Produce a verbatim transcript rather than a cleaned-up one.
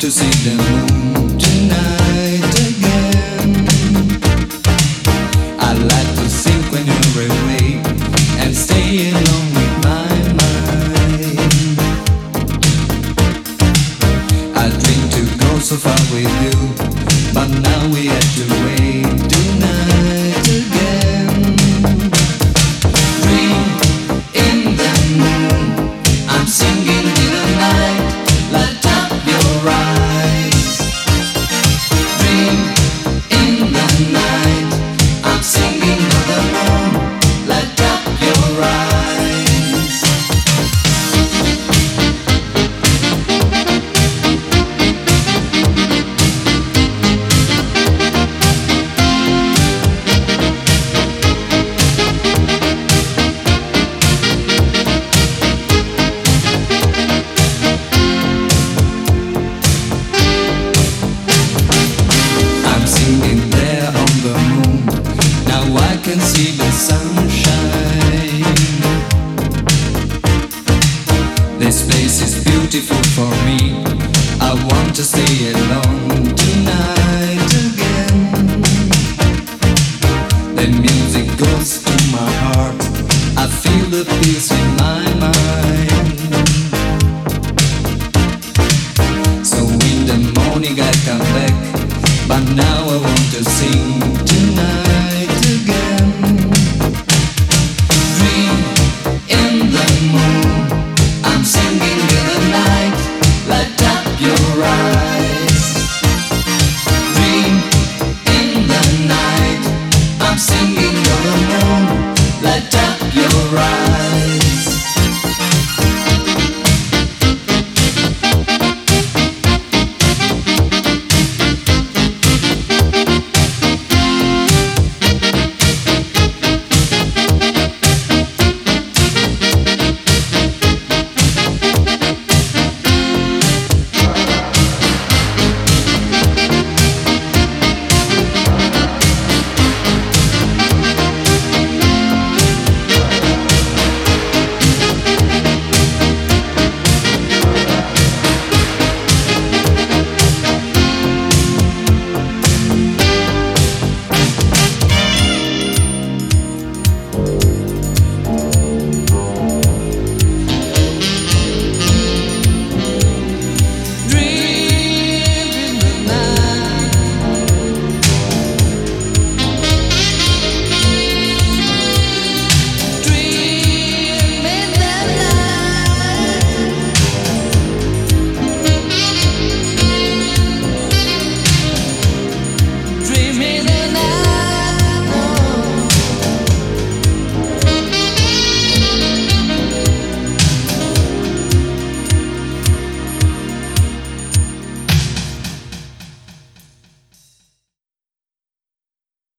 to see the moon tonight again. I like to think when you're away and stay alone with my mind. I dream to go so far with you, but now we have to wait tonight again. Dream in the moon, I'm singing in the night. Light up your eyes. Dream in the night, I'm singing of the moon. Light up your eyes. I'm singing there on the moon. Now I can see the sunshine. This place is beautiful for me. I want to stay alone tonight again. The music goes to my heart. I feel the peace in my mind. So in the morning I come back, but now I want to sing